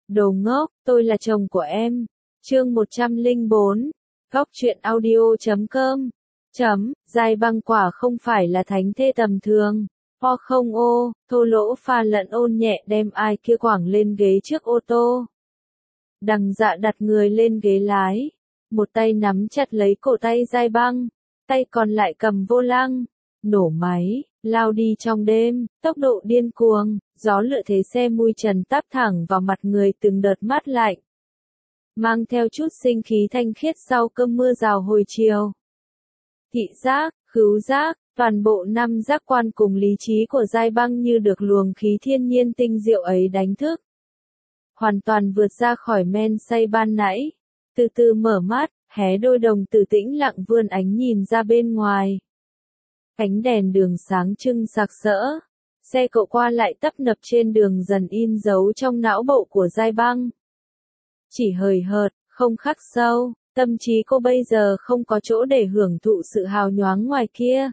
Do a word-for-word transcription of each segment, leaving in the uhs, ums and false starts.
Đồ ngốc, tôi là chồng của em. Chương một trăm lẻ bốn. Góc truyện audio chấm com. Chấm, Giai Băng quả không phải là thánh thê tầm thường. Ho không ô, thô lỗ pha lẫn ôn nhẹ đem ai kia quẳng lên ghế trước ô tô. Đằng Dạ đặt người lên ghế lái. Một tay nắm chặt lấy cổ tay Giai Băng. Tay còn lại cầm vô lăng. Nổ máy, lao đi trong đêm, tốc độ điên cuồng, gió lựa thế xe mui trần táp thẳng vào mặt người từng đợt mát lạnh. Mang theo chút sinh khí thanh khiết sau cơn mưa rào hồi chiều. Thị giác, khứu giác, toàn bộ năm giác quan cùng lý trí của Giai Băng như được luồng khí thiên nhiên tinh diệu ấy đánh thức. Hoàn toàn vượt ra khỏi men say ban nãy. Từ từ mở mắt, hé đôi đồng tử tĩnh lặng vươn ánh nhìn ra bên ngoài. Ánh đèn đường sáng trưng sặc sỡ. Xe cộ qua lại tấp nập trên đường dần in dấu trong não bộ của Giai Băng. Chỉ hời hợt, không khắc sâu, tâm trí cô bây giờ không có chỗ để hưởng thụ sự hào nhoáng ngoài kia.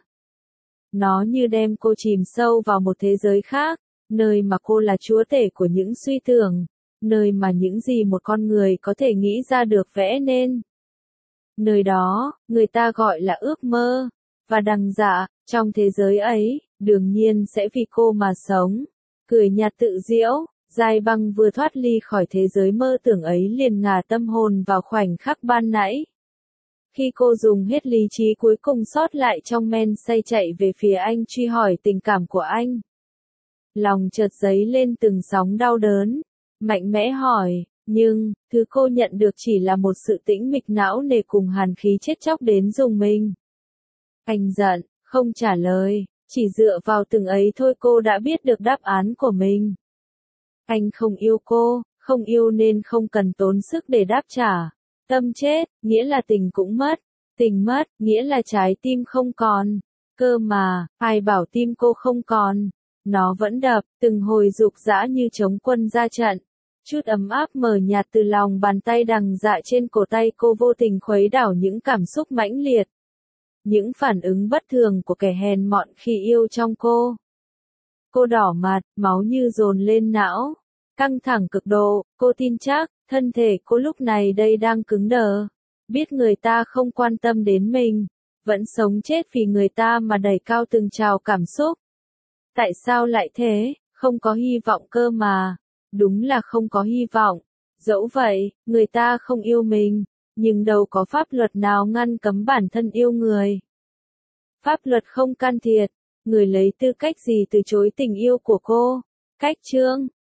Nó như đem cô chìm sâu vào một thế giới khác, nơi mà cô là chúa tể của những suy tưởng, nơi mà những gì một con người có thể nghĩ ra được vẽ nên. Nơi đó, người ta gọi là ước mơ, và Đằng Dạ, trong thế giới ấy, đương nhiên sẽ vì cô mà sống. Cười nhạt tự diễu, Giai Băng vừa thoát ly khỏi thế giới mơ tưởng ấy liền ngả tâm hồn vào khoảnh khắc ban nãy. Khi cô dùng hết lý trí cuối cùng sót lại trong men say chạy về phía anh truy hỏi tình cảm của anh. Lòng chợt dấy lên từng sóng đau đớn, mạnh mẽ hỏi, nhưng, thứ cô nhận được chỉ là một sự tĩnh mịch não nề cùng hàn khí chết chóc đến rùng mình. Anh giận, không trả lời, chỉ dựa vào từng ấy thôi cô đã biết được đáp án của mình. Anh không yêu cô, không yêu nên không cần tốn sức để đáp trả. Tâm chết, nghĩa là tình cũng mất. Tình mất, nghĩa là trái tim không còn. Cơ mà, ai bảo tim cô không còn. Nó vẫn đập, từng hồi dục dã như chống quân ra trận. Chút ấm áp mờ nhạt từ lòng bàn tay Đằng Dạ trên cổ tay cô vô tình khuấy đảo những cảm xúc mãnh liệt. Những phản ứng bất thường của kẻ hèn mọn khi yêu trong cô. Cô đỏ mặt, máu như dồn lên não. Căng thẳng cực độ, cô tin chắc, thân thể cô lúc này đây đang cứng đờ. Biết người ta không quan tâm đến mình. Vẫn sống chết vì người ta mà đẩy cao từng trào cảm xúc. Tại sao lại thế, không có hy vọng cơ mà. Đúng là không có hy vọng. Dẫu vậy, người ta không yêu mình. Nhưng đâu có pháp luật nào ngăn cấm bản thân yêu người. Pháp luật không can thiệp, người lấy tư cách gì từ chối tình yêu của cô? Cách chương,